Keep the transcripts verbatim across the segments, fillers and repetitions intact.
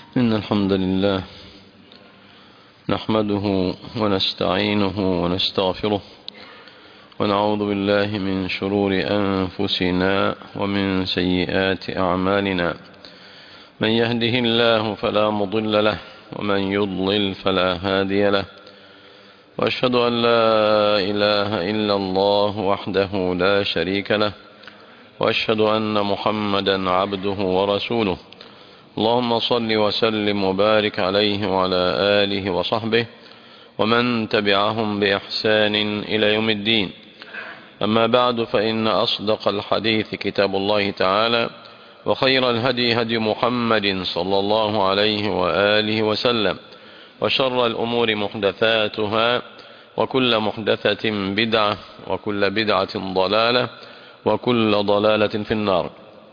إن الحمد لله نحمده ونستعينه ونستغفره ونعوذ بالله من شرور أنفسنا ومن سيئات أعمالنا. من يهده الله فلا مضل له ومن يضلل فلا هادي له، وأشهد أن لا إله إلا الله وحده لا شريك له، وأشهد أن محمدا عبده ورسوله. اللهم صل وسلم وبارك عليه وعلى آله وصحبه ومن تبعهم بإحسان إلى يوم الدين. أما بعد، فإن أصدق الحديث كتاب الله تعالى، وخير الهدي هدي محمد صلى الله عليه وآله وسلم، وشر الأمور محدثاتها، وكل محدثة بدعة، وكل بدعة ضلالة، وكل ضلالة في النار.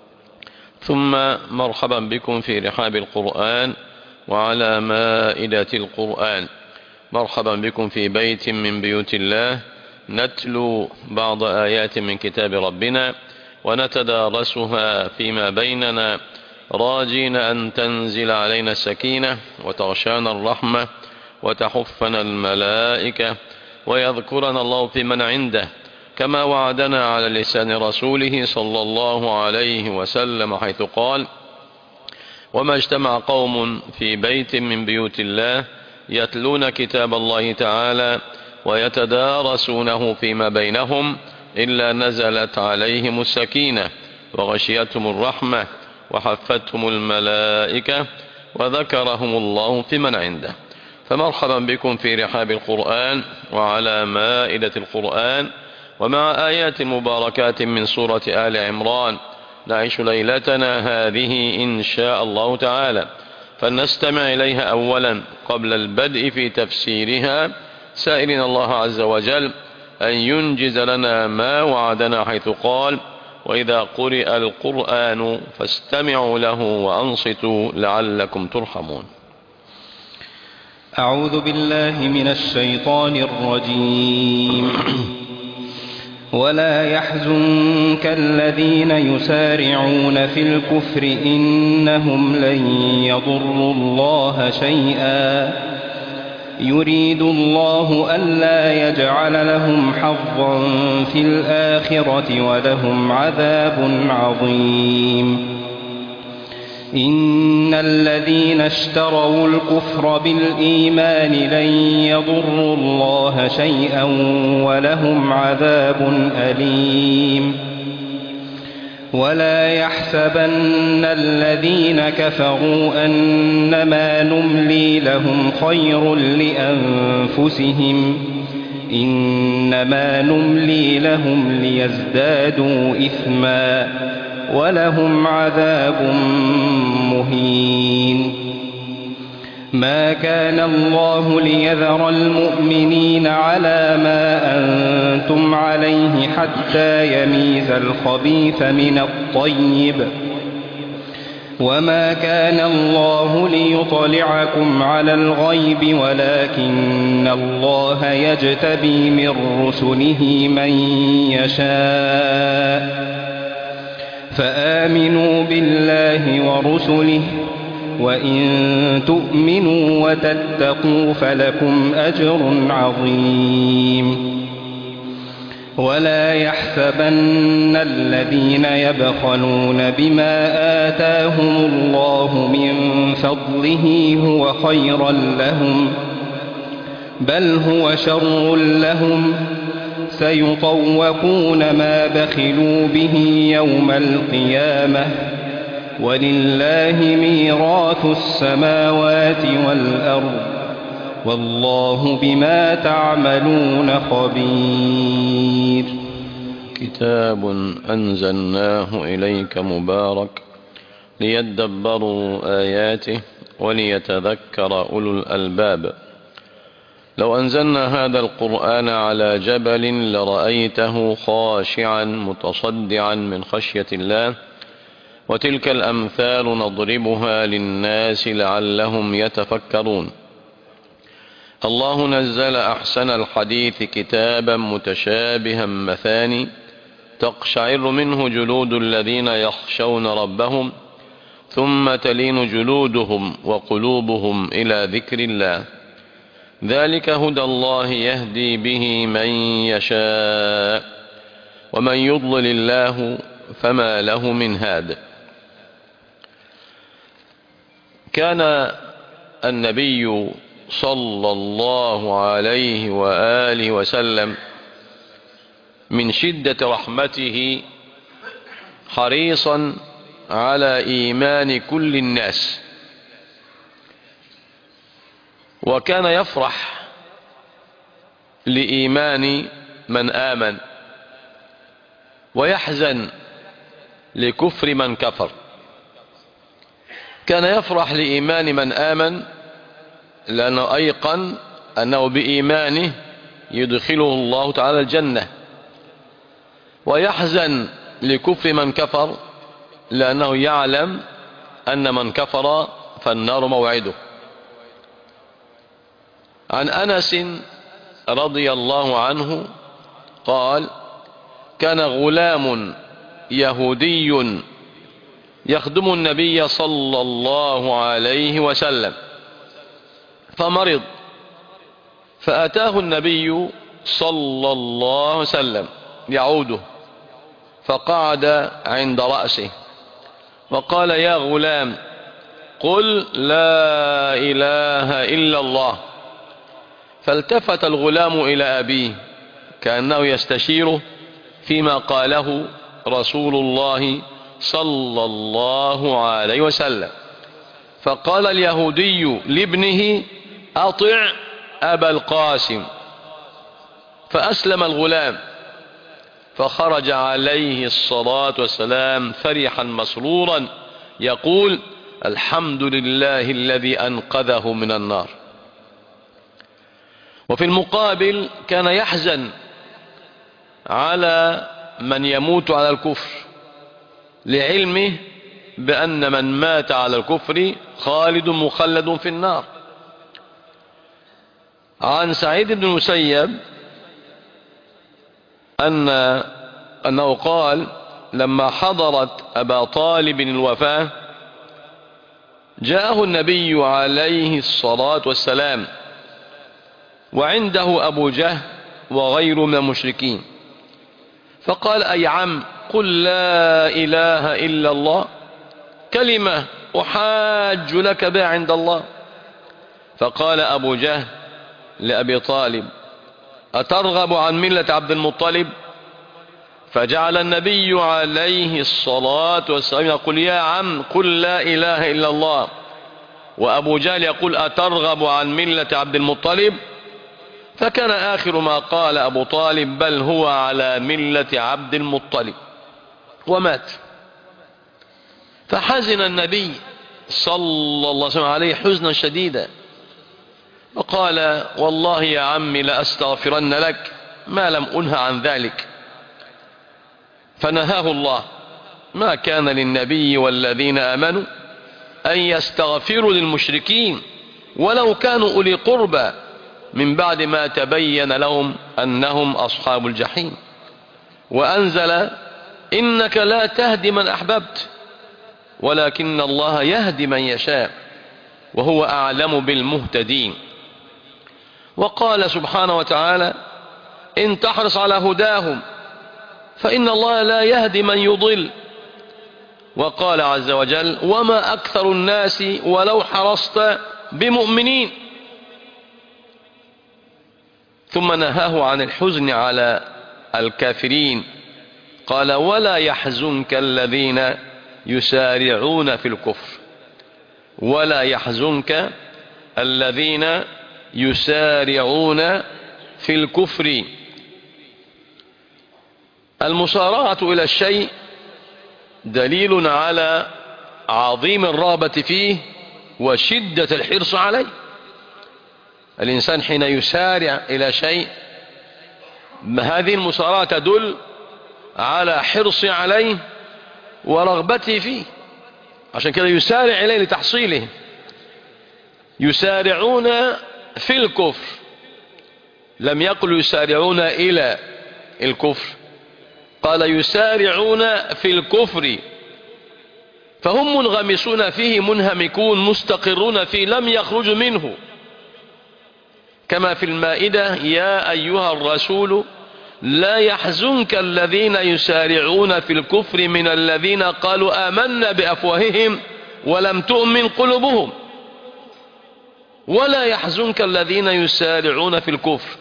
ثم مرحبا بكم في رحاب القرآن وعلى مائدة القرآن. مرحبا بكم في بيت من بيوت الله نتلو بعض آيات من كتاب ربنا ونتدارسها فيما بيننا، راجين أن تنزل علينا السكينة وتغشانا الرحمة وتحفنا الملائكة ويذكرنا الله في من عنده، كما وعدنا على لسان رسوله صلى الله عليه وسلم، حيث قال: وما اجتمع قوم في بيت من بيوت الله يتلون كتاب الله تعالى ويتدارسونه فيما بينهم إلا نزلت عليهم السكينة وغشيتهم الرحمة وحفتهم الملائكة وذكرهم الله في من عنده. فمرحبا بكم في رحاب القرآن وعلى مائدة القرآن، ومع آيات مباركات من سورة آل عمران نعيش ليلتنا هذه إن شاء الله تعالى، فلنستمع إليها أولا قبل البدء في تفسيرها، سائلين الله عز وجل أن ينجز لنا ما وعدنا، حيث قال: وإذا قرئ القرآن فاستمعوا له وأنصتوا لعلكم ترحمون. أعوذ بالله من الشيطان الرجيم. ولا يحزنك الذين يسارعون في الكفر إنهم لن يضروا الله شيئا يريد الله ألا يجعل لهم حظا في الآخرة ولهم عذاب عظيم. إن الذين اشتروا الكفر بالإيمان لن يضروا الله شيئا ولهم عذاب أليم. ولا يحسبن الذين كفروا أنما نملي لهم خير لأنفسهم إنما نملي لهم ليزدادوا إثما ولهم عذاب مهين. ما كان الله ليذر المؤمنين على ما أنتم عليه حتى يميز الخبيث من الطيب، وما كان الله ليطلعكم على الغيب ولكن الله يجتبي من رسله من يشاء، فآمنوا بالله ورسله، وإن تؤمنوا وتتقوا فلكم أجر عظيم. ولا يحسبن الذين يبخلون بما آتاهم الله من فضله هو خيرا لهم، بل هو شر لهم، سيطوقون ما بخلوا به يوم القيامة، ولله ميراث السماوات والأرض، والله بما تعملون خبير. كتاب أنزلناه إليك مبارك ليدبروا آياته وليتذكر أولو الألباب. لو أنزلنا هذا القرآن على جبل لرأيته خاشعا متصدعا من خشية الله، وتلك الأمثال نضربها للناس لعلهم يتفكرون. الله نزل أحسن الحديث كتابا متشابها مثاني تقشعر منه جلود الذين يخشون ربهم ثم تلين جلودهم وقلوبهم إلى ذكر الله. ذلك هدى الله يهدي به من يشاء ومن يضلل الله فما له من هاد. كان النبي صلى الله عليه وآله وسلم من شدة رحمته حريصا على إيمان كل الناس، وكان يفرح لإيمان من آمن ويحزن لكفر من كفر. كان يفرح لإيمان من آمن لأنه أيقن أنه بإيمانه يدخله الله تعالى الجنة، ويحزن لكفر من كفر لأنه يعلم أن من كفر فالنار موعده. عن أنس رضي الله عنه قال: كان غلام يهودي يخدم النبي صلى الله عليه وسلم فمرض، فأتاه النبي صلى الله عليه وسلم يعوده، فقعد عند رأسه وقال: يا غلام قل لا إله إلا الله. فالتفت الغلام إلى أبيه كأنه يستشيره فيما قاله رسول الله صلى الله عليه وسلم، فقال اليهودي لابنه: أطع أبا القاسم. فأسلم الغلام، فخرج عليه الصلاة والسلام فرحا مسرورا يقول: الحمد لله الذي أنقذه من النار. وفي المقابل كان يحزن على من يموت على الكفر، لعلمه بأن من مات على الكفر خالد مخلد في النار. عن سعيد بن المسيب أن أنه قال: لما حضرت أبا طالب الوفاة جاءه النبي عليه الصلاة والسلام وعنده أبو جهل وغيره من المشركين، فقال: أي عم قل لا إله إلا الله، كلمة أحاج لك بها عند الله. فقال أبو جهل لأبي طالب: أترغب عن ملة عبد المطلب؟ فجعل النبي عليه الصلاة والسلام يقول: يا عم قل لا إله إلا الله، وأبو جهل يقول: أترغب عن ملة عبد المطلب؟ فكان آخر ما قال أبو طالب: بل هو على ملة عبد المطلب، ومات. فحزن النبي صلى الله عليه وسلم عليه حزنا شديدا، وقال: والله يا عمي لأستغفرن لك ما لم أنه عن ذلك. فنهاه الله: ما كان للنبي والذين آمنوا أن يستغفروا للمشركين ولو كانوا أولي قربى من بعد ما تبين لهم أنهم أصحاب الجحيم. وأنزل: إنك لا تهدي من أحببت ولكن الله يهدي من يشاء وهو أعلم بالمهتدين. وقال سبحانه وتعالى: إن تحرص على هداهم فإن الله لا يهدي من يضل. وقال عز وجل: وما أكثر الناس ولو حرصت بمؤمنين. ثم نهاه عن الحزن على الكافرين، قال: ولا يحزنك الذين يسارعون في الكفر، ولا يحزنك الذين يسارعون في الكفر. المسارعة إلى الشيء دليل على عظيم الرغبة فيه وشدة الحرص عليه. الإنسان حين يسارع إلى شيء هذه المسارعة تدل على حرصه عليه ورغبته فيه، عشان كده يسارع إليه لتحصيله. يسارعون في الكفر، لم يقل يسارعون إلى الكفر، قال يسارعون في الكفر. فهم منغمسون فيه منهمكون مستقرون فيه لم يخرجوا منه، كما في المائدة: يا أيها الرسول لا يحزنك الذين يسارعون في الكفر من الذين قالوا آمنا بأفواههم ولم تؤمن قلوبهم، ولا يحزنك الذين يسارعون في الكفر.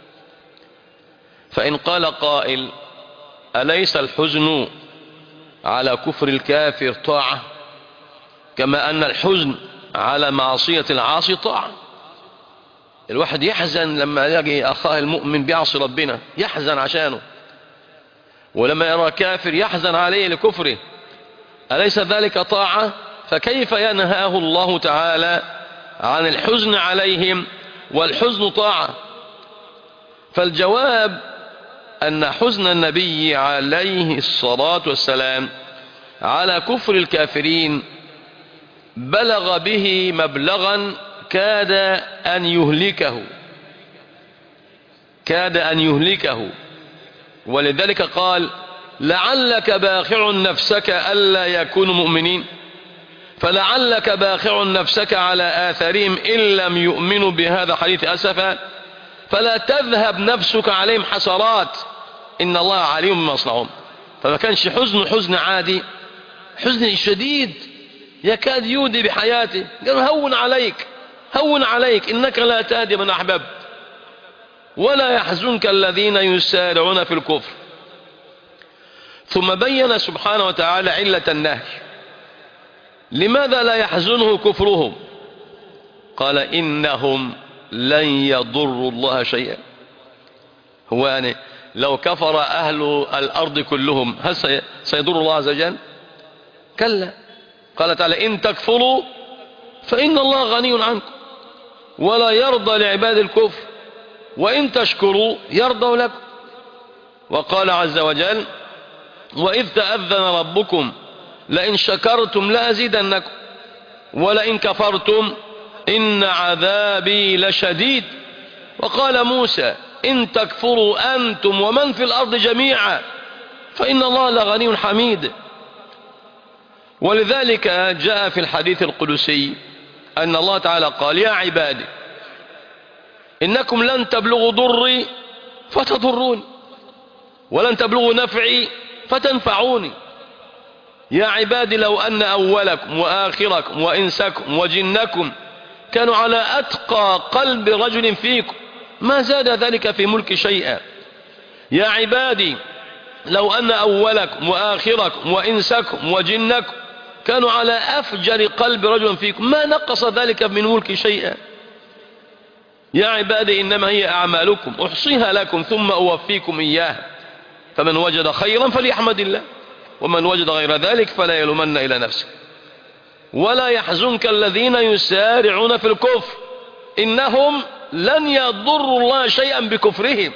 فإن قال قائل: أليس الحزن على كفر الكافر طاعة كما أن الحزن على معصية العاصي طاعة؟ الواحد يحزن لما يلاقي أخاه المؤمن بيعصي ربنا، يحزن عشانه، ولما يرى كافر يحزن عليه لكفره، أليس ذلك طاعة؟ فكيف ينهاه الله تعالى عن الحزن عليهم والحزن طاعة؟ فالجواب أن حزن النبي عليه الصلاة والسلام على كفر الكافرين بلغ به مبلغا كاد أن يهلكه كاد أن يهلكه ولذلك قال: لعلك باخع نفسك ألا يكونوا مؤمنين، فلعلك باخع نفسك على آثارهم إن لم يؤمنوا بهذا الحديث أسفا، فلا تذهب نفسك عليهم حسرات إن الله عليم بما يصنعون. فما كانش حزن حزن عادي، حزن شديد يكاد يودي بحياته. قال: هون عليك هون عليك إنك لا تهدي من أحببت، ولا يحزنك الذين يسارعون في الكفر. ثم بين سبحانه وتعالى علة النهي، لماذا لا يحزنه كفرهم؟ قال: إنهم لن يضروا الله شيئا. هو يعني لو كفر أهل الأرض كلهم هل سيضر الله عز وجل؟ كلا. قال تعالى: إن تكفروا فإن الله غني عنكم ولا يرضى لعباد الكفر وإن تشكروا يرضوا لكم. وقال عز وجل: وإذ تأذن ربكم لئن شكرتم لأزيدنكم ولئن كفرتم إن عذابي لشديد. وقال موسى: إن تكفروا أنتم ومن في الأرض جميعا فإن الله لغني حميد. ولذلك جاء في الحديث القدسي أن الله تعالى قال: يا عبادي إنكم لن تبلغوا ضري فتضروني ولن تبلغوا نفعي فتنفعوني. يا عبادي لو أن أولكم وآخركم وإنسكم وجنكم كانوا على أتقى قلب رجل فيكم ما زاد ذلك في ملك شيئا. يا عبادي لو أن أولكم وآخركم وإنسكم وجنكم كانوا على أفجر قلب رجل فيكم ما نقص ذلك من ملك شيئا. يا عبادي إنما هي أعمالكم أحصيها لكم ثم أوفيكم إياها، فمن وجد خيرا فليحمد الله ومن وجد غير ذلك فلا يلومن إلى نفسه. ولا يحزنك الذين يسارعون في الكفر إنهم لن يضروا الله شيئا بكفرهم.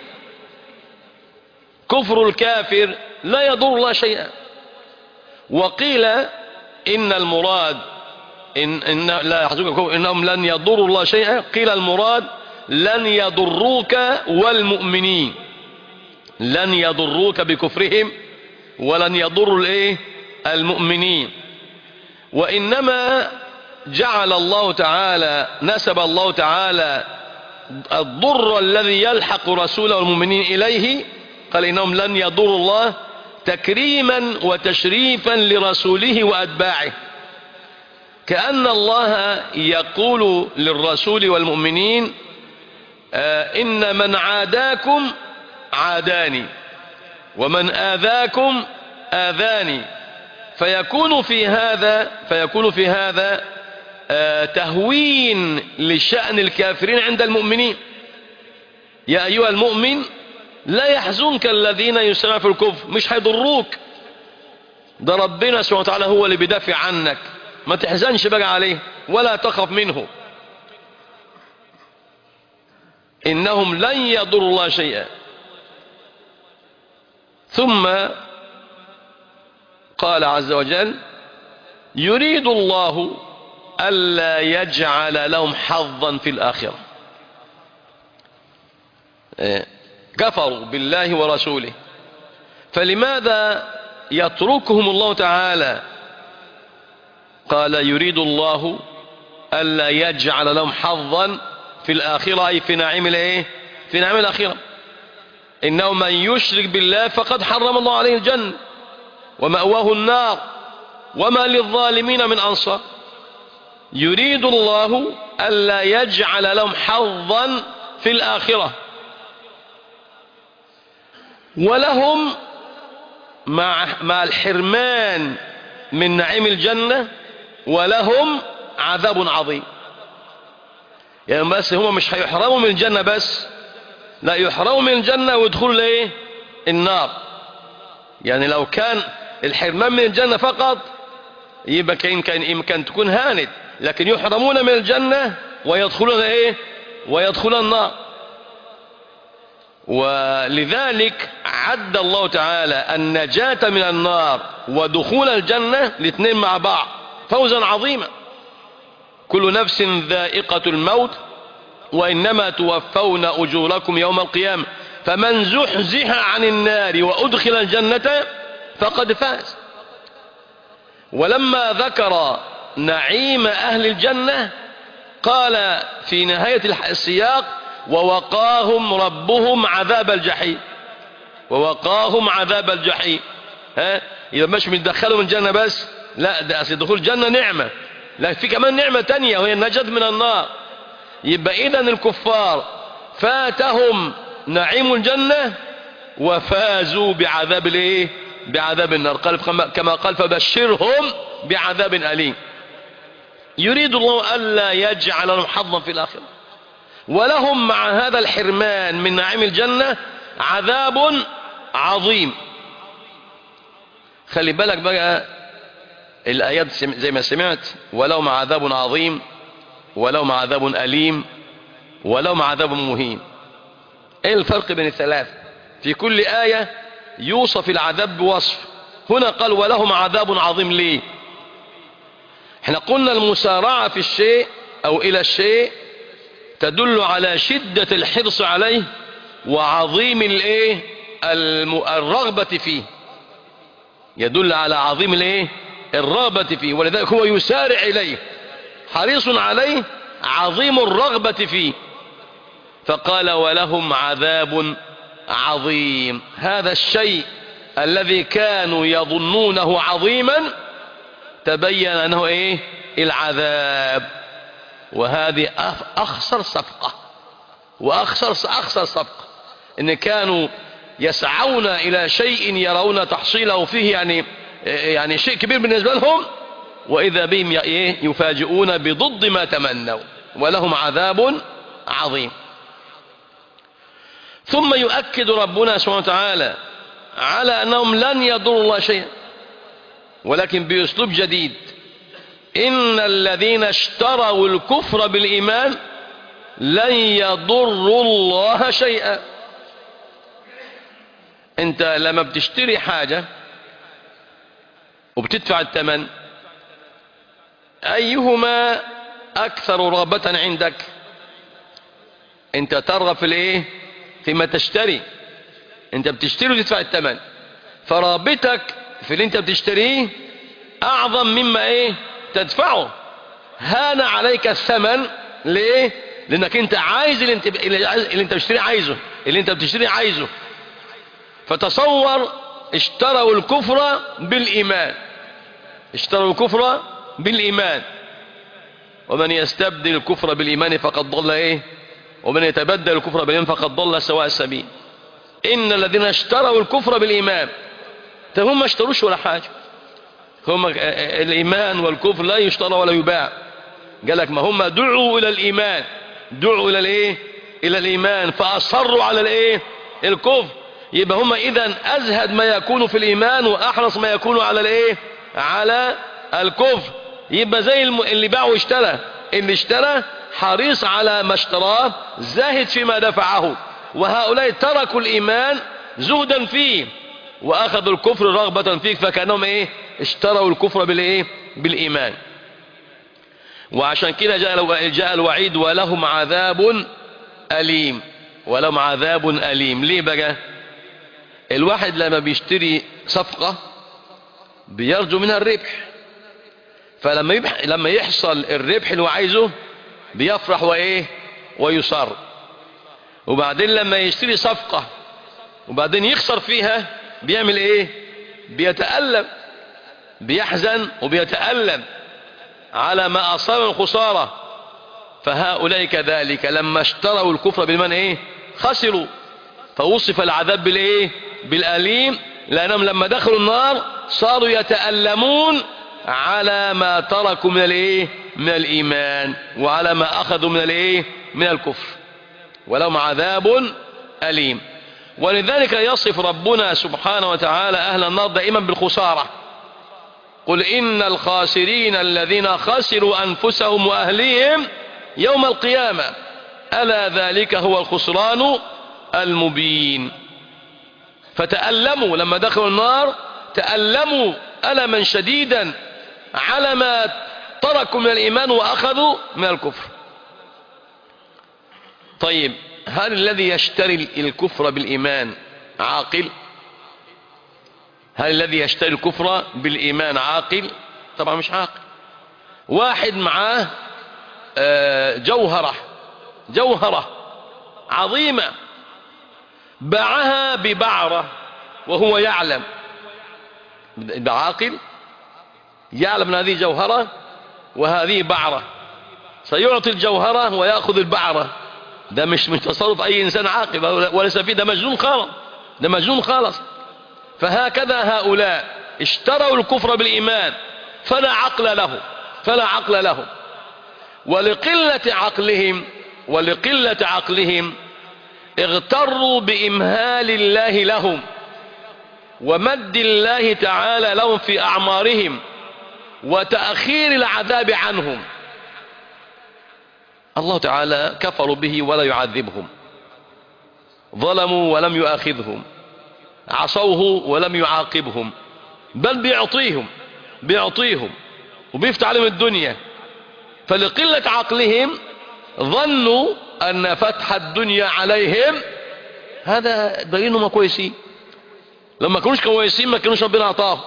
كفر الكافر لا يضر الله شيئا. وقيل إن المراد إن, إن لا يحزنك إنهم لن يضروا الله شيئا، قيل المراد لن يضروك والمؤمنين، لن يضروك بكفرهم ولن يضروا الايه المؤمنين. وإنما جعل الله تعالى نسب الله تعالى الضر الذي يلحق رسوله والمؤمنين إليه، قال إنهم لن يضروا الله تكريما وتشريفا لرسوله وأتباعه، كأن الله يقول للرسول والمؤمنين: آه إن من عاداكم عاداني ومن آذاكم آذاني. فيكون في هذا فيكون في هذا آه تهوين لشأن الكافرين عند المؤمنين. يا أيها المؤمن لا يحزنك الذين يسارعون في الكفر، مش هيضروك، ده ربنا سبحانه وتعالى هو اللي بيدافع عنك، ما تحزنش بقى عليه ولا تخف منه. إنهم لن يضروا الله شيئا. ثم قال عز وجل: يريد الله ألا يجعل لهم حظا في الآخرة. كفروا بالله ورسوله، فلماذا يتركهم الله تعالى قال يريد الله ألا يجعل لهم حظا في الآخرة، أي في نعيم الايه في نعيم الآخرة. إنه من يشرك بالله فقد حرم الله عليه الجنة ومأواه النار وما للظالمين من أنصار. يريد الله ألا يجعل لهم حظا في الآخرة، ولهم مع, مع الحرمان من نعيم الجنة ولهم عذاب عظيم. يعني بس هم مش هيحرموا من الجنة بس، لا، يحرموا من الجنة ويدخلوا لايه النار. يعني لو كان الحرمان من الجنة فقط يبقى كان كان يمكن تكون هانت، لكن يحرمون من الجنة ويدخلون ايه ويدخلون النار. ولذلك عد الله تعالى النجاة من النار ودخول الجنة الاثنين مع بعض فوزا عظيما. كل نفس ذائقة الموت وإنما توفون أجوركم يوم القيامة فمن زحزح عن النار وأدخل الجنة فقد فاز. ولما ذكر نعيم أهل الجنة قال في نهاية السياق ووقاهم ربهم عذاب الجحيم. ووقاهم عذاب الجحيم. ها إذا مش مدخلهم الجنة بس، لا، ده دخول الجنة نعمة، لكن في كمان نعمة تانية وهي النجاة من النار. يبقى إذن الكفار فاتهم نعيم الجنة وفازوا بعذاب الايه بعذاب النار. قال كما قال فبشرهم بعذاب أليم. يريد الله ألا يجعل لهم حظا في الآخرة، ولهم مع هذا الحرمان من نعيم الجنة عذاب عظيم. خلي بالك بقى الآيات زي ما سمعت، ولهم عذاب عظيم، ولهم عذاب أليم، ولهم عذاب مهين. ايه الفرق بين الثلاث؟ في كل آية يوصف العذاب بوصف. هنا قال ولهم عذاب عظيم. ليه؟ احنا قلنا المسارعة في الشيء او الى الشيء تدل على شدة الحرص عليه وعظيم الايه الرغبة فيه، يدل على عظيم الايه الرغبة فيه، ولذلك هو يسارع اليه حريص عليه عظيم الرغبة فيه. فقال ولهم عذاب عظيم. هذا الشيء الذي كانوا يظنونه عظيما تبين أنه إيه العذاب. وهذه أخسر صفقة وأخسر أخسر صفقة، إن كانوا يسعون إلى شيء يرون تحصيله فيه يعني يعني شيء كبير بالنسبة لهم، وإذا بهم يفاجئون بضد ما تمنوا. ولهم عذاب عظيم. ثم يؤكد ربنا سبحانه وتعالى على أنهم لن يضروا الله شيئا، ولكن بأسلوب جديد. إن الذين اشتروا الكفر بالإيمان لن يضروا الله شيئا. أنت لما بتشتري حاجة وبتدفع الثمن، أيهما أكثر رغبة عندك؟ أنت ترغب في الإيه؟ فيما تشتري. أنت بتشتري وتدفع الثمن، فرغبتك في اللي أنت بتشتريه أعظم مما إيه تدفعه. هان عليك الثمن. ليه؟ لأنك أنت عايز اللي أنت اللي أنت بتشتريه عايزه اللي أنت بتشتريه عايزه. فتصور اشتروا الكفر بالإيمان اشتروا الكفر بالإيمان ومن يستبدل الكفر بالإيمان فقد ضل إيه ومن يتبدل الكفر بالإيمان فقد ضل سواء السبيل. إن الذين اشتروا الكفر بالإيمان، هم ما اشتروش ولا حاجة. هم الإيمان والكفر لا يشترى ولا يباع. قال لك ما هم دعوا إلى الإيمان، دعوا إلى الإيه إلى الإيمان فأصروا على الإيه الكفر. يبقى هم إذن أزهد ما يكون في الإيمان وأحرص ما يكون على الإيه على الكفر. يبقى زي اللي باع واشترى، اللي اشترى حريص على ما اشتراه زاهد فيما دفعه، وهؤلاء تركوا الإيمان زهدا فيه وأخذوا الكفر رغبة فيه، فكانهم إيه اشتروا الكفر بالإيه بالإيمان. وعشان كده جاء جاء الوعيد ولهم عذاب أليم. ولهم عذاب أليم. ليه بقى؟ الواحد لما بيشتري صفقة بيرجو منها الربح، فلما يبح... لما يحصل الربح اللي هو عايزه بيفرح وايه ويصر. وبعدين لما يشتري صفقة وبعدين يخسر فيها بيعمل ايه؟ بيتألم، بيحزن وبيتألم على ما أصاب من خسارة. فهؤلاء كذلك لما اشتروا الكفر بالإيمان ايه؟ خسروا. فوصف العذاب بالايه؟ بالأليم، لأنهم لما دخلوا النار صاروا يتألمون على ما تركوا من الايه؟ من الإيمان، وعلى ما أخذوا من الايه؟ من الكفر، ولهم عذاب أليم. ولذلك يصف ربنا سبحانه وتعالى أهل النار دائما بالخسارة. قل إن الخاسرين الذين خسروا أنفسهم وأهليهم يوم القيامة ألا ذلك هو الخسران المبين. فتألموا لما دخلوا النار، تألموا ألما شديدا على ما تركوا من الإيمان وأخذوا من الكفر. طيب، هل الذي يشتري الكفر بالإيمان عاقل؟ هل الذي يشتري الكفر بالإيمان عاقل؟ طبعا مش عاقل. واحد معاه جوهرة جوهرة عظيمة باعها ببعرة وهو يعلم، ده عاقل؟ يعلم ان هذه جوهرة وهذه بعرة، سيعطي الجوهرة ويأخذ البعرة. ده مش من تصرف أي إنسان عاقل وليس فيه، ده مجنون خالص، ده مجنون خالص. فهكذا هؤلاء اشتروا الكفر بالإيمان فلا عقل له فلا عقل له ولقلة عقلهم ولقلة عقلهم اغتروا بإمهال الله لهم ومد الله تعالى لهم في أعمارهم وتأخير العذاب عنهم. الله تعالى كفروا به ولا يعذبهم، ظلموا ولم يؤاخذهم، عصوه ولم يعاقبهم، بل بيعطيهم بيعطيهم وبيفتح عليهم الدنيا. فلقلة عقلهم ظنوا أن فتح الدنيا عليهم هذا دليل انهم كويسين. لما كانوش كويسين ما كانوش ربنا أعطاهم.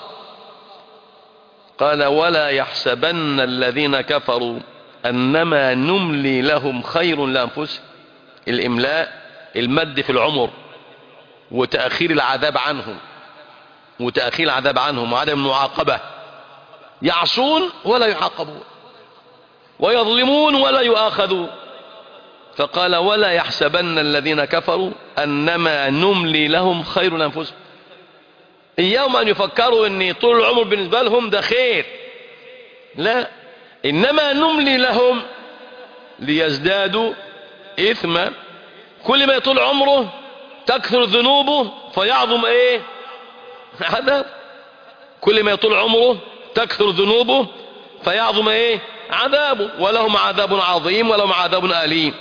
قال ولا يحسبن الذين كفروا أنما نملي لهم خير لأنفسهم. الإملاء المد في العمر وتأخير العذاب عنهم وتأخير العذاب عنهم وعدم المعاقبة. يعصون ولا يعاقبون ويظلمون ولا يؤاخذون. فقال ولا يحسبن الذين كفروا أنما نملي لهم خير لأنفسهم. اليوم أن يفكروا أن طول العمر بالنسبة لهم ده خير، لا، إنما نملي لهم ليزدادوا إثما. كل ما يطول عمره تكثر ذنوبه فيعظم إيه؟ عذاب. كل ما يطول عمره تكثر ذنوبه فيعظم إيه؟ عذابه. ولهم عذاب عظيم ولهم عذاب أليم.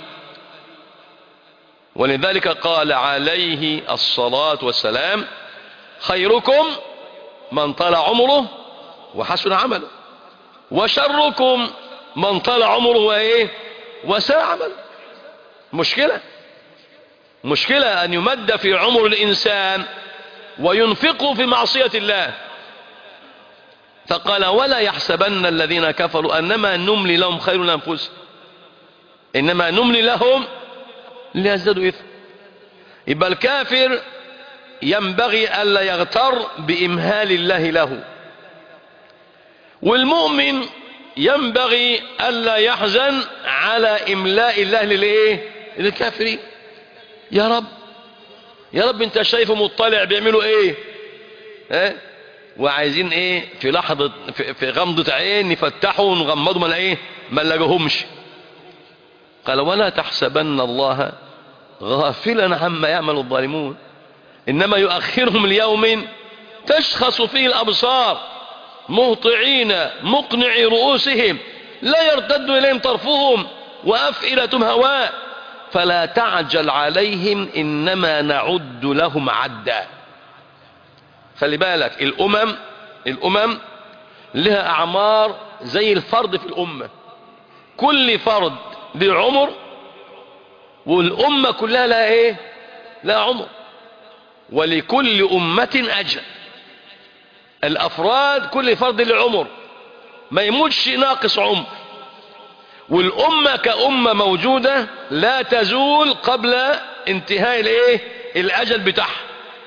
ولذلك قال عليه الصلاة والسلام خيركم من طال عمره وحسن عمله، وشركم من طال عمره وإيه؟ وساء عمله. مشكلة مشكلة أن يمد في عمر الإنسان وينفقه في معصية الله. فقال ولا يحسبن الذين كفروا أنما نملي لهم خير لأنفسهم، إنما نملي لهم ليزدادوا إثم. يبقى الكافر ينبغي ألا يغتر بإمهال الله له، والمؤمن ينبغي ألا يحزن على إملاء الله للإيه؟ للكافرين. يا رب يا رب انت شايفه مطلع بيعملوا ايه اه؟ وعايزين ايه في لحظة في, في غمضة عين نفتحوا ونغمضوا ما ايه ما نلاقوهمش. قال ولا تحسبن الله غافلا عما يعمل الظالمون انما يؤخرهم ليوم تشخص فيه الابصار مهطعين مقنعي رؤوسهم لا يرتد اليهم طرفهم وافئدتهم هواء فلا تعجل عليهم إنما نعد لهم عدا. خلي بالك الأمم الأمم لها أعمار زي الفرد في الأمة، كل فرد له عمر والأمة كلها لها إيه؟ لها عمر، ولكل أمة أجل. الأفراد كل فرد له عمر ما يموتش ناقص عمر. والأمة كأمة موجودة لا تزول قبل انتهاء الايه الأجل بتاعها.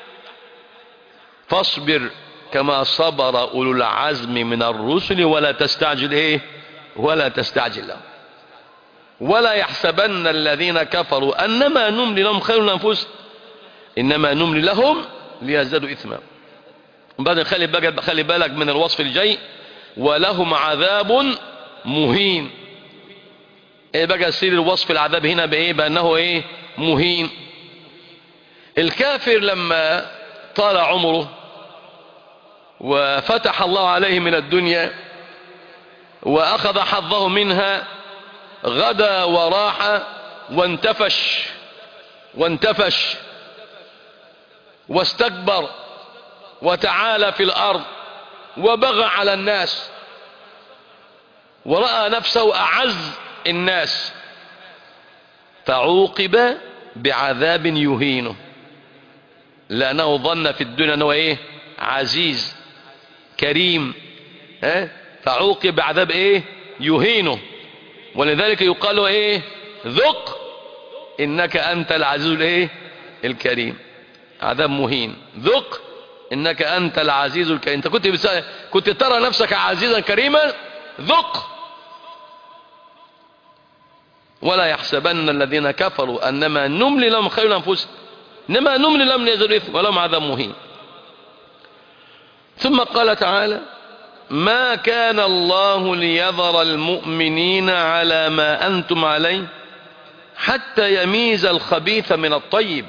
فاصبر كما صبر أولو العزم من الرسل ولا تستعجل ايه ولا تستعجل لهم ولا يحسبن الذين كفروا أنما نملي لهم خير لأنفسهم إنما نملي لهم ليزدادوا إثما. وبعدين خلي بالك خلي بالك من الوصف الجاي، ولهم عذاب مهين. ايه بقى يصير الوصف العذاب هنا بايه؟ بانه ايه؟ مهين. الكافر لما طال عمره وفتح الله عليه من الدنيا واخذ حظه منها، غدا وراح وانتفش وانتفش واستكبر وتعالى في الارض وبغى على الناس ورأى نفسه اعز الناس، فعوقب بعذاب يهينه لأنه ظن في الدنيا أنه إيه؟ عزيز كريم، ها؟ فعوقب بعذاب إيه؟ يهينه. ولذلك يقال له إيه؟ ذق إنك أنت العزيز الإيه؟ الكريم. عذاب مهين، ذق إنك أنت العزيز الكريم. أنت كنت بس... كنت ترى نفسك عزيزا كريما، ذق. ولا يحسبن الذين كفروا أنما نملي لهم خير لأنفسهم إنما نملي لهم ليزدادوا إثما ولهم عذاب مهين. ثم قال تعالى: ما كان الله ليذر المؤمنين على ما أنتم عليه حتى يميز الخبيث من الطيب.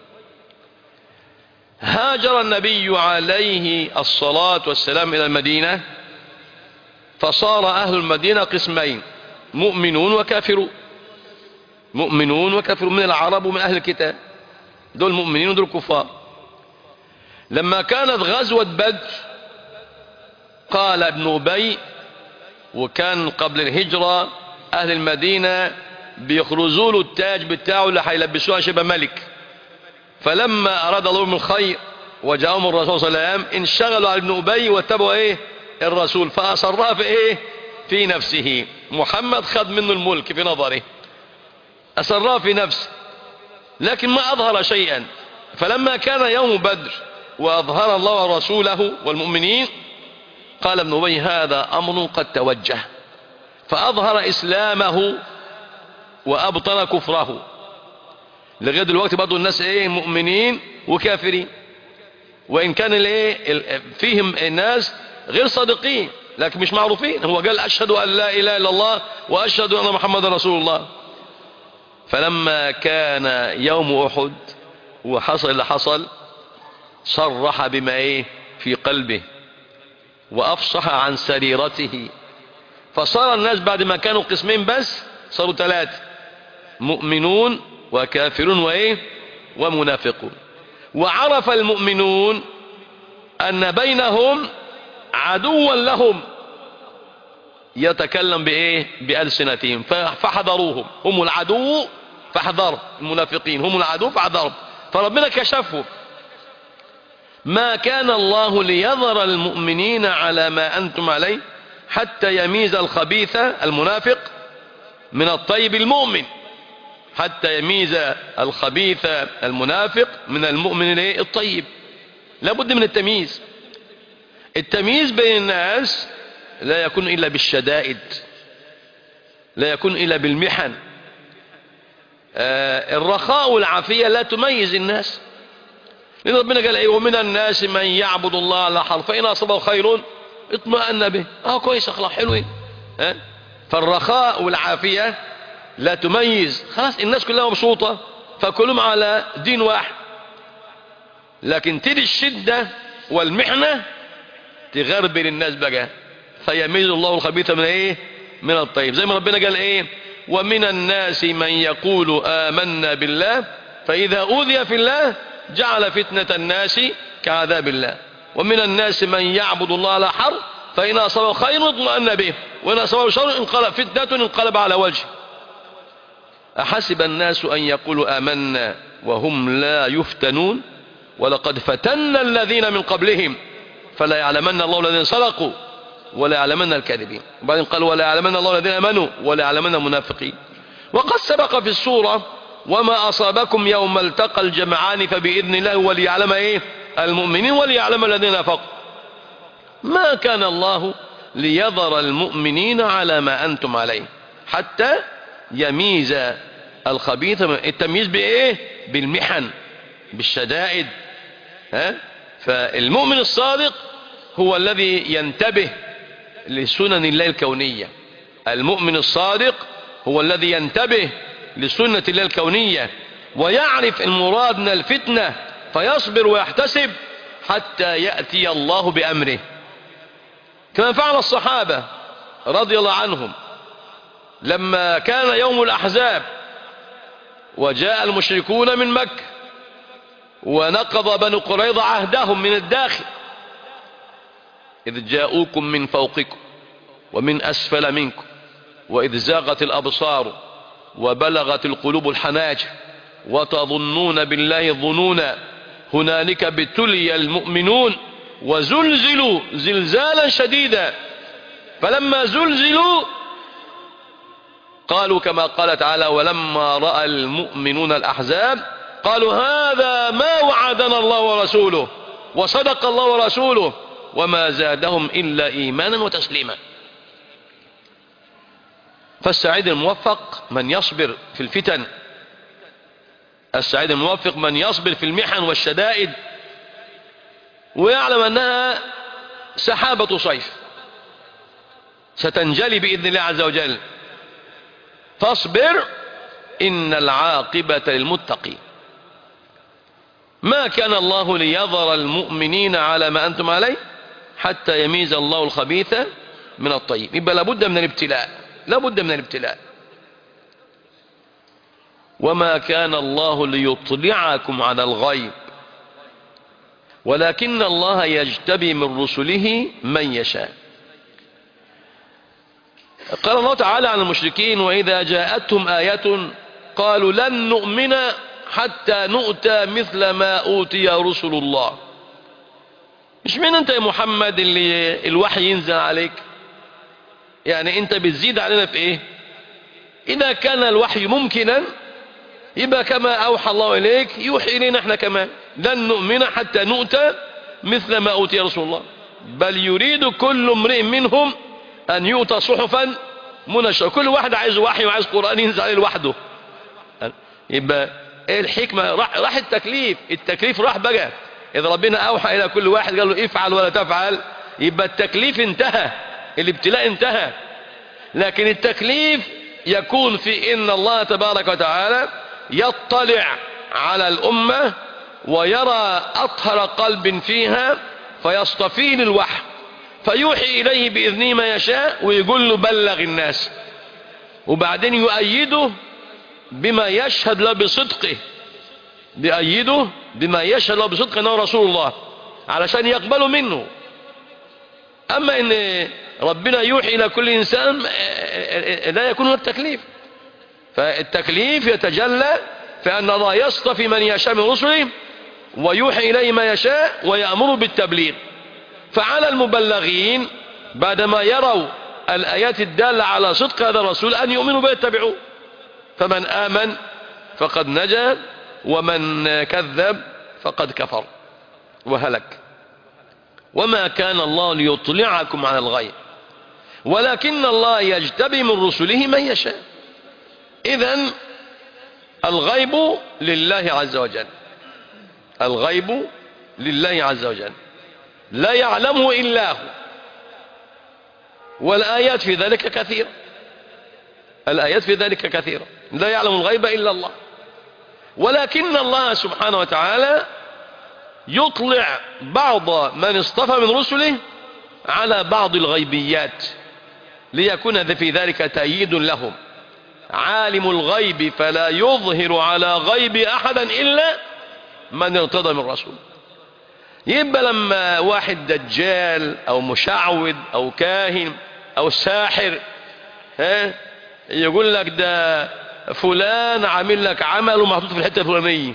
هاجر النبي عليه الصلاة والسلام إلى المدينة، فصار أهل المدينة قسمين: مؤمنون وكافرون. مؤمنون وكافرون من العرب ومن أهل الكتاب، دول مؤمنين ودول كفار. لما كانت غزوة بدر قال ابن أبي، وكان قبل الهجرة أهل المدينة بيخرزوا له التاج بتاعه اللي هيلبسوها شبه ملك، فلما أراد الله من الخير وجاءهم الرسول صلى الله عليه وسلم انشغلوا على ابن أبي واتبعوا ايه؟ الرسول، فأصرها في ايه؟ في نفسه. محمد خد منه الملك في نظره، أسرها في نفسه لكن ما أظهر شيئا. فلما كان يوم بدر وأظهر الله ورسوله والمؤمنين قال ابن أبي: هذا أمر قد توجه، فأظهر إسلامه وأبطل كفره. لغاية دلوقتي برضو الناس ايه؟ مؤمنين وكافرين، وإن كان الايه فيهم الناس غير صادقين لكن مش معروفين. هو قال: أشهد أن لا إله إلا الله وأشهد أن محمد رسول الله. فلما كان يوم أحد وحصل اللي حصل صرح بما ايه في قلبه وأفصح عن سريرته، فصار الناس بعد ما كانوا قسمين بس صاروا ثلاثة: مؤمنون وكافرون وايه ومنافقون. وعرف المؤمنون أن بينهم عدوا لهم يتكلم بايه؟ بألسنتهم، فحذروهم. هم العدو فاحذر، المنافقين هم العدو فاحذرهم، فربنا كشفهم. ما كان الله ليذر المؤمنين على ما أنتم عليه حتى يميز الخبيث المنافق من الطيب المؤمن، حتى يميز الخبيث المنافق من المؤمن الطيب. لابد من التمييز. التمييز بين الناس لا يكون إلا بالشدائد، لا يكون إلا بالمحن. آه الرخاء والعافية لا تميز الناس، لأن ربنا قال: ايه؟ ومن الناس من يعبد الله على حرف فإن أصابه خير اطمأن به. اه كويس، اخلاق حلوين. آه؟ فالرخاء والعافية لا تميز. خلاص الناس كلها مبسوطة فكلهم على دين واحد. لكن تدي الشدة والمحنة تغربل الناس بقى، فيميز الله الخبيث من ايه؟ من الطيب. زي ما ربنا قال ايه؟ ومن الناس من يقول آمنا بالله فإذا أوذي في الله جعل فتنة الناس كعذاب الله. ومن الناس من يعبد الله على حرف فإن أصابه خير اطمأن به وإن أصابه شر انقلب فتنة انقلب على وجهه. أحسب الناس أن يقولوا آمنا وهم لا يفتنون ولقد فتنا الذين من قبلهم فلا يعلمن الله الذين صدقوا ولا يعلمن الكاذبين. وبعدين قال ولا يعلمن الله الذين آمنوا ولا يعلمن المنافقين. وقد سبق في السورة وما أصابكم يوم التقى الجمعان فبإذن الله وليعلم إيه المؤمنين وليعلم الذين نافقوا. ما كان الله ليذر المؤمنين على ما أنتم عليه حتى يميز الخبيث. التمييز بإيه؟ بالمحن بالشدائد. ها؟ فالمؤمن الصادق هو الذي ينتبه لسنن الله الكونية. المؤمن الصادق هو الذي ينتبه لسنة الله الكونية ويعرف المراد من الفتنة فيصبر ويحتسب حتى يأتي الله بأمره، كما فعل الصحابة رضي الله عنهم لما كان يوم الأحزاب وجاء المشركون من مكة ونقض بنو قريظة عهدهم من الداخل إذ جاءوكم من فوقكم ومن أسفل منكم وإذ زاغت الأبصار وبلغت القلوب الحناجر وتظنون بالله الظنونا هنالك ابتلي المؤمنون وزلزلوا زلزالا شديدا فلما زلزلوا قالوا كما قال تعالى ولما رأى المؤمنون الأحزاب قالوا هذا ما وعدنا الله ورسوله وصدق الله ورسوله وما زادهم إلا إيمانا وتسليما. فالسعيد الموفق من يصبر في الفتن، السعيد الموفق من يصبر في المحن والشدائد ويعلم أنها سحابة صيف ستنجلي بإذن الله عز وجل. فاصبر إن العاقبة للمتقين. ما كان الله ليذر المؤمنين على ما أنتم عليه حتى يميز الله الخبيث من الطيب. يبقى لابد من الابتلاء، لابد من الابتلاء. وما كان الله ليطلعكم على الغيب ولكن الله يجتبي من رسله من يشاء. قال الله تعالى عن المشركين وإذا جاءتهم آية قالوا لن نؤمن حتى نؤتى مثل ما أوتي رسل الله. مش من أنت يا محمد اللي الوحي ينزل عليك؟ يعني أنت بتزيد علينا في إيه؟ إذا كان الوحي ممكنا يبقى كما أوحى الله إليك يوحي إلينا إحنا كمان. لن نؤمن حتى نؤتى مثل ما أوتي رسول الله بل يريد كل امرئ منهم أن يؤتى صحفا منشرة. كل واحد عايز وحي وعايز قرآن ينزل عليه لوحده. يبقى ايه الحكمة؟ راح, راح التكليف، التكليف راح بقى. إذا ربنا أوحى إلى كل واحد قال له افعل ولا تفعل يبقى التكليف انتهى، الابتلاء انتهى. لكن التكليف يكون في إن الله تبارك وتعالى يطلع على الأمة ويرى أطهر قلب فيها فيصطفيه للوحي فيوحي إليه بإذنه ما يشاء ويقول له بلغ الناس، وبعدين يؤيده بما يشهد له بصدقه، بيأيده بما يشهد له بصدقه أنه رسول الله علشان يقبلوا منه. أما إن ربنا يوحي إلى كل إنسان لا يكون هناك تكليف. فالتكليف يتجلى فأن الله يصطفي من يشاء من رسله ويوحي إليه ما يشاء ويأمر بالتبليغ. فعلى المبلغين بعدما يروا الآيات الدالة على صدق هذا الرسول أن يؤمنوا به يتبعوه. فمن آمن فقد نجا ومن كذب فقد كفر وهلك. وما كان الله ليطلعكم على الغيب ولكن الله يجتبي من رسله من يشاء. إذن الغيب لله عز وجل، الغيب لله عز وجل لا يعلمه إلا هو، والآيات في ذلك كثيرة، الآيات في ذلك كثيرة. لا يعلم الغيب إلا الله، ولكن الله سبحانه وتعالى يطلع بعض من اصطفى من رسله على بعض الغيبيات ليكون في ذلك تأييد لهم. عالم الغيب فلا يظهر على غيب أحدا إلا من ارتضى من رسول. يبقى لما واحد دجال أو مشعوذ أو كاهن أو ساحر ها يقول لك ده فلان عامل لك عمل ومحطوط في الحتة الفلانية،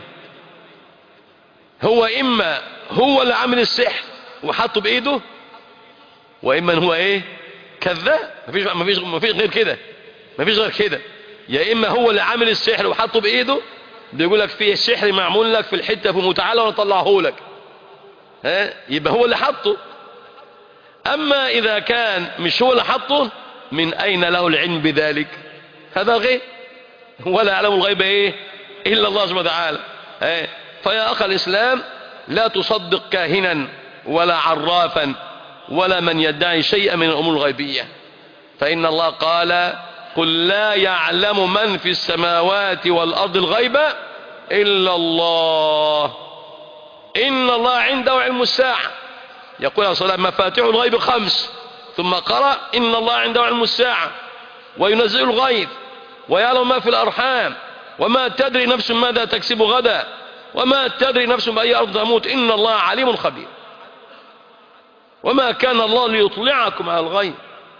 هو إما هو اللي عامل السحر وحطه بإيده وإما هو إيه كذاب. مفيش مفيش مفيش غير كده، مفيش غير كده. يا إما هو اللي عامل السحر وحطه بإيده، بيقول لك فيه السحر معمول لك في الحتة في متعالى ونطلعه لك، ها يبقى هو اللي حطه. أما إذا كان مش هو اللي حطه، من أين له العلم بذلك؟ هذا غيب، ولا يعلم الغيب إيه إلا الله سبحانه وتعالى. فيا أخ الإسلام، لا تصدق كاهنا ولا عرافا ولا من يدعي شيئا من الأمور الغيبية، فإن الله قال قل لا يعلم من في السماوات والأرض الغيب إلا الله إن الله عنده علم الساعة. يقول عليه الصلاة والسلام مفاتيح الغيب خمس، ثم قرأ إن الله عنده علم الساعة وينزل الغيث ويعلم ما في الأرحام وما تدري نفس ماذا تكسب غدا وما تدري نفس بأي أرض تموت إن الله عليم خبير. وما كان الله ليطلعكم على الغيب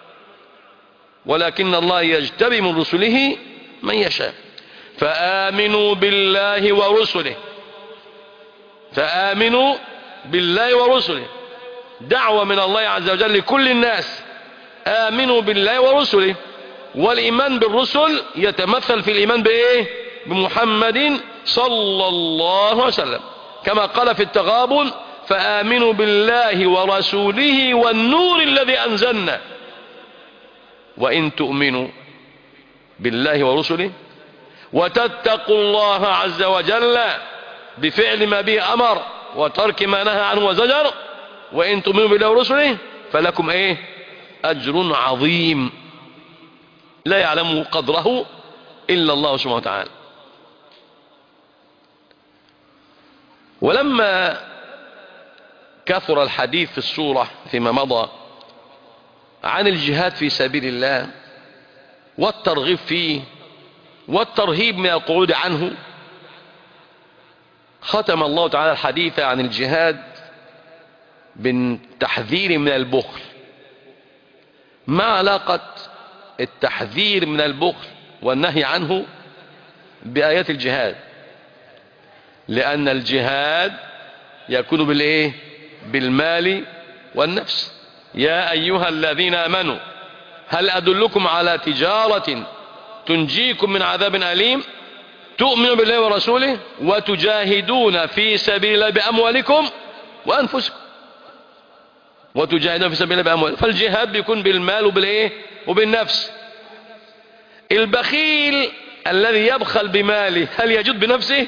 ولكن الله يجتبي من رسله من يشاء. فآمنوا بالله ورسله، فآمنوا بالله ورسله، دعوة من الله عز وجل لكل الناس، آمنوا بالله ورسله. والإيمان بالرسل يتمثل في الإيمان بإيه؟ بمحمد صلى الله عليه وسلم، كما قال في التغابن فآمنوا بالله ورسوله والنور الذي أنزلنا. وإن تؤمنوا بالله ورسله وتتقوا الله عز وجل بفعل ما به أمر وترك ما نهى عنه وزجر، وإن تؤمنوا بالله ورسله فلكم إيه؟ أجر عظيم لا يعلم قدره إلا الله سبحانه وتعالى. ولما كثر الحديث في السورة فيما مضى عن الجهاد في سبيل الله والترغيب فيه والترهيب من القعود عنه، ختم الله تعالى الحديث عن الجهاد بالتحذير من البخل. ما علاقة التحذير من البخل والنهي عنه بآيات الجهاد؟ لأن الجهاد يكون بالإيه؟ بالمال والنفس. يا أيها الذين آمنوا هل أدلكم على تجارة تنجيكم من عذاب أليم تؤمنوا بالله ورسوله وتجاهدون في سبيل الله بأموالكم وأنفسكم. وتجاهدون في سبيل الله بأموالكم، فالجهاد بيكون بالمال وبالإيه؟ وبالنفس. البخيل الذي يبخل بماله هل يجود بنفسه؟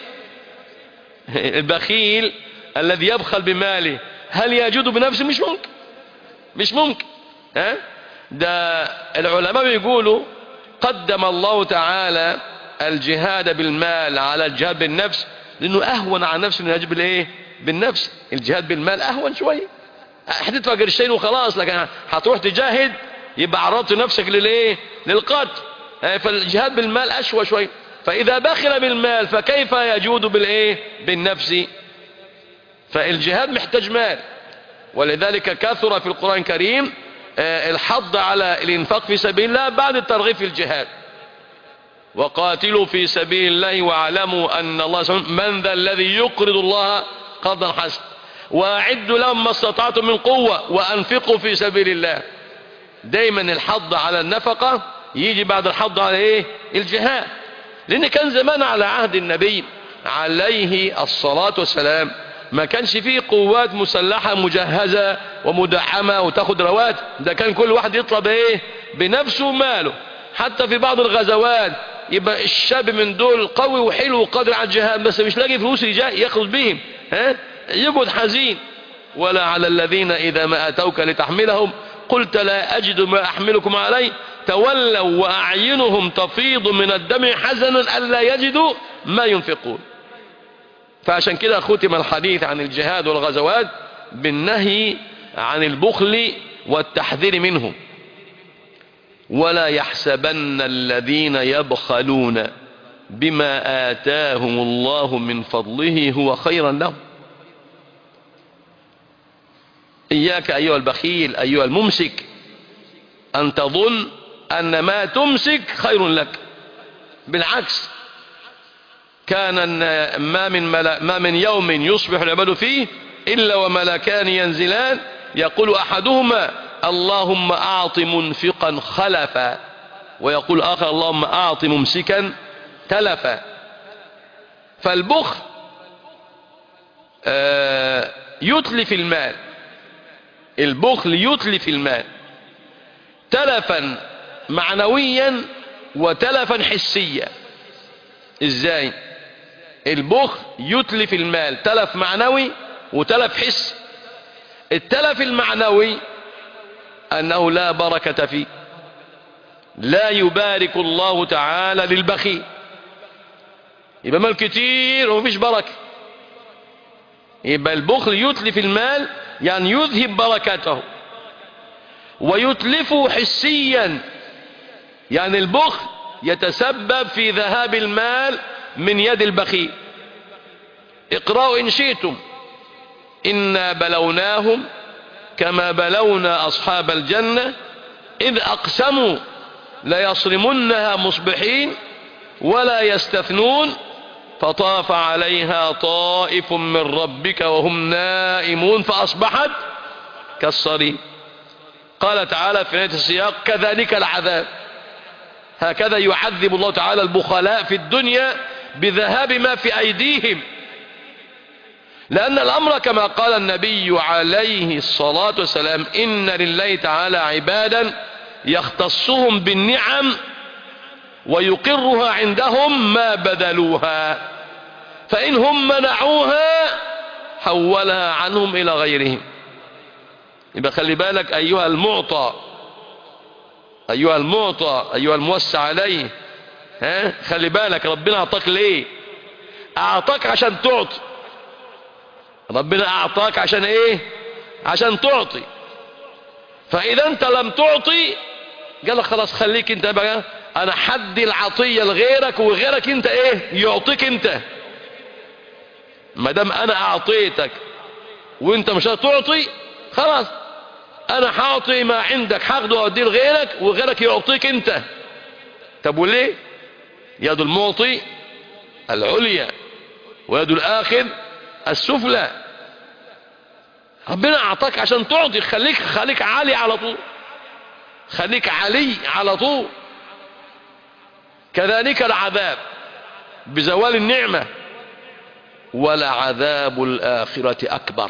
البخيل الذي يبخل بماله هل يجود بنفسه؟ مش ممكن، مش ممكن. ها؟ ده العلماء بيقولوا قدم الله تعالى الجهاد بالمال على الجهاد بالنفس لأنه أهون على نفسه من الجهاد بالإيه؟ بالنفس. الجهاد بالمال أهون شوية، هتدفع قرشين وخلاص، لكن هتروح تجاهد يبقى عرضت نفسك للإيه؟ للقتل. فالجهاد بالمال أشوى شوية. فإذا بخل بالمال فكيف يجود بالإيه؟ بالنفس؟ فالجهاد محتاج مال، ولذلك كثر في القرآن الكريم الحض على الانفاق في سبيل الله بعد الترغيب في الجهاد. وقاتلوا في سبيل الله واعلموا أن الله سبحانه من ذا الذي يقرض الله قرضا حسنا وأعدوا لهم ما استطعتم من قوة وأنفقوا في سبيل الله. دايما الحض على النفقة يجي بعد الحض على إيه؟ الجهاد. لأن كان زمان على عهد النبي عليه الصلاة والسلام ما كانش فيه قوات مسلحة مجهزة ومدعمة وتاخد رواتب، ده كان كل واحد يطلب ايه؟ بنفسه وماله. حتى في بعض الغزوات يبقى الشاب من دول قوي وحلو وقادر على الجهاد بس مش لاقي فلوس ياخذ بهم، ها؟ يقعد حزين. ولا على الذين إذا ما أتوك لتحملهم قلت لا أجد ما أحملكم عليه تولوا وأعينهم تفيض من الدم حزنا ألا يجدوا ما ينفقون. فعشان كده ختم الحديث عن الجهاد والغزوات بالنهي عن البخل والتحذير منه. ولا يحسبن الذين يبخلون بما آتاهم الله من فضله هو خيرا لهم. إياك أيها البخيل أيها الممسك أن تظن أن ما تمسك خير لك، بالعكس. كان ما من, ما من يوم يصبح العباد فيه إلا وملكان ينزلان يقول أحدهما اللهم أعط منفقا خلفا، ويقول آخر اللهم أعط ممسكا تلفا. فالبخل آه يتلف المال، البخل يتلف المال تلفا معنويا وتلفا حسيا. ازاي؟ البخل يتلف المال تلف معنوي وتلف حسي. التلف المعنوي أنه لا بركة فيه، لا يبارك الله تعالى للبخيل، يبقى مال كتير ومفيش بركة. يبقى البخل يتلف المال يعني يذهب بركته، ويتلفه حسيا يعني البخل يتسبب في ذهاب المال من يد البخيل. اقرأوا إن شئتم إنا بلوناهم كما بلونا أصحاب الجنة إذ أقسموا ليصرمنها مصبحين ولا يستثنون فطاف عليها طائف من ربك وهم نائمون فأصبحت كالصريم. قال تعالى في نهاية السياق كذلك العذاب. هكذا يعذب الله تعالى البخلاء في الدنيا بذهاب ما في أيديهم، لأن الأمر كما قال النبي عليه الصلاة والسلام إن لله تعالى عبادا يختصهم بالنعم ويقرها عندهم ما بذلوها، فإن هم منعوها حولها عنهم إلى غيرهم. يبقى خلي بالك أيها المعطى، أيها المعطى، أيها الموسع عليه، ها خلي بالك ربنا أعطاك ليه؟ أعطاك عشان تعطي. ربنا أعطاك عشان إيه؟ عشان تعطي. فإذا أنت لم تعطي قال لك خلاص خليك أنت بقى، أنا حدي العطية لغيرك وغيرك أنت إيه؟ يعطيك أنت. ما دام أنا أعطيتك وأنت مش هتعطي خلاص أنا هعطي ما عندك هاخده وأديه لغيرك وغيرك يعطيك أنت. طب وليه؟ يد المعطي العليا ويد الآخذ السفلى. ربنا أعطاك عشان تعطي، خليك خليك عالي على طول، خليك علي على طول. كذلك العذاب بزوال النعمة، ولعذاب الآخرة أكبر.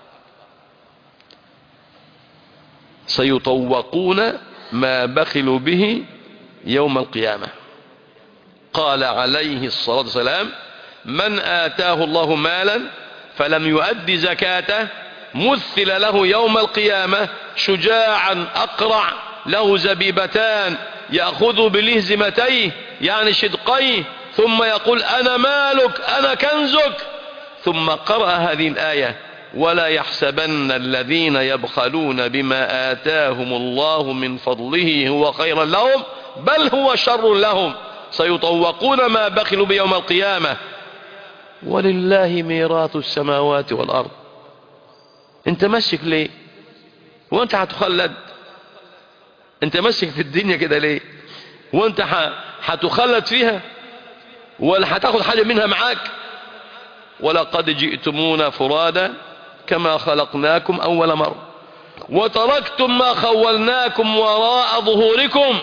سيطوقون ما بخلوا به يوم القيامة. قال عليه الصلاة والسلام من آتاه الله مالا فلم يؤد زكاته مثل له يوم القيامة شجاعا أقرع له زبيبتان يأخذ بلهزمتيه يعني شدقيه ثم يقول أنا مالك أنا كنزك، ثم قرأ هذه الآية ولا يحسبن الذين يبخلون بما آتاهم الله من فضله هو خيرا لهم بل هو شر لهم سيطوقون ما بخلوا بيوم القيامة ولله ميراث السماوات والأرض. انت ماسك ليه وانت هتخلد؟ انت ماسك في الدنيا كده ليه وانت هتخلد فيها ولا هتاخد حاجة منها معاك؟ ولقد جئتمونا فرادا كما خلقناكم أول مرة وتركتم ما خولناكم وراء ظهوركم.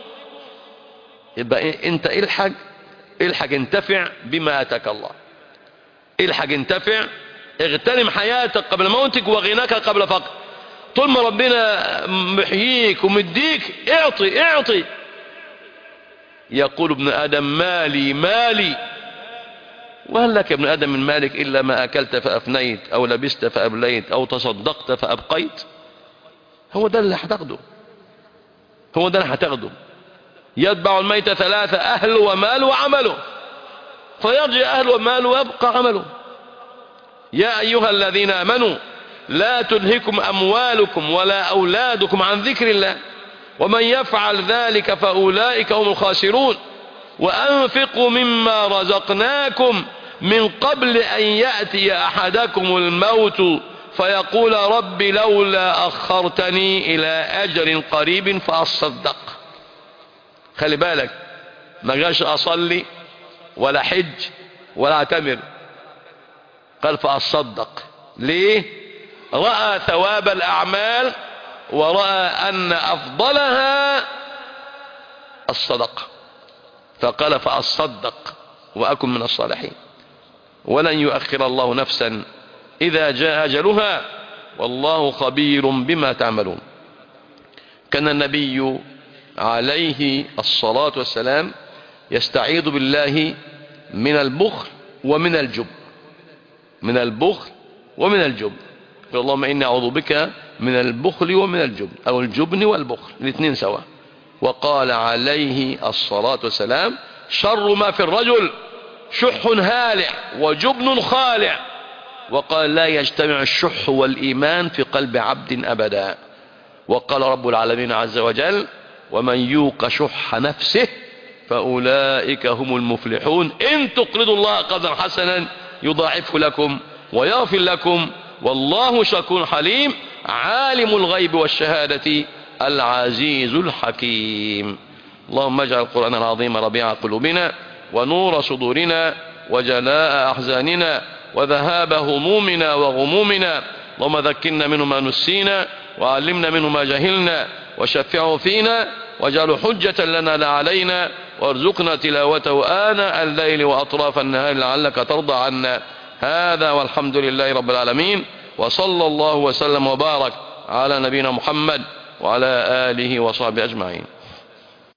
يبقى انت الحق الحق انتفع بما اتاك الله، الحق انتفع، اغتنم حياتك قبل موتك وغناك قبل فقر. طول ما ربنا محييك ومديك اعطي اعطي. يقول ابن آدم مالي مالي، وهل لك يا ابن آدم من مالك إلا ما أكلت فأفنيت أو لبست فأبليت أو تصدقت فأبقيت؟ هو ده اللي هتاخده، هو ده اللي هتاخده. يتبع الميت ثلاثة أهل ومال وعمله، فيرجع أهل ومال ويبقى عمله. يا أيها الذين آمنوا لا تلهكم أموالكم ولا أولادكم عن ذكر الله ومن يفعل ذلك فأولئك هم الخاسرون وأنفقوا مما رزقناكم من قبل أن يأتي أحدكم الموت فيقول رب لولا أخرتني إلى أجر قريب فأصدق. خلي بالك ما جاش أصلي ولا حج ولا اعتمر، قال فأصدق. ليه؟ رأى ثواب الأعمال ورأى أن أفضلها الصدقة فقال فأصدق وأكن من الصالحين. ولن يؤخر الله نفسا إذا جاء أجلها والله خبير بما تعملون. كان النبي عليه الصلاة والسلام يستعيذ بالله من البخل ومن الجبن، من البخل ومن الجبن. قال اللهم إني أعوذ بك من البخل ومن الجبن، أو الجبن والبخل الاثنين سوا. وقال عليه الصلاة والسلام شر ما في الرجل شح هالع وجبن خالع. وقال لا يجتمع الشح والإيمان في قلب عبد أبدا. وقال رب العالمين عز وجل ومن يوق شح نفسه فأولئك هم المفلحون إن تقرضوا الله قرضا حسنا يضاعفه لكم ويغفر لكم والله شكور حليم عالم الغيب والشهادة العزيز الحكيم. اللهم اجعل القرآن العظيم ربيع قلوبنا ونور صدورنا وجلاء أحزاننا وذهاب همومنا وغمومنا. اللهم ذكرنا منه ما نسينا وعلمنا منه ما جهلنا وشفعه فينا واجعله حجة لنا لا علينا وارزقنا تلاوته آناء الليل وأطراف النهار لعلك ترضى عنا. هذا والحمد لله رب العالمين وصلى الله وسلم وبارك على نبينا محمد وعلى آله وصحبه أجمعين.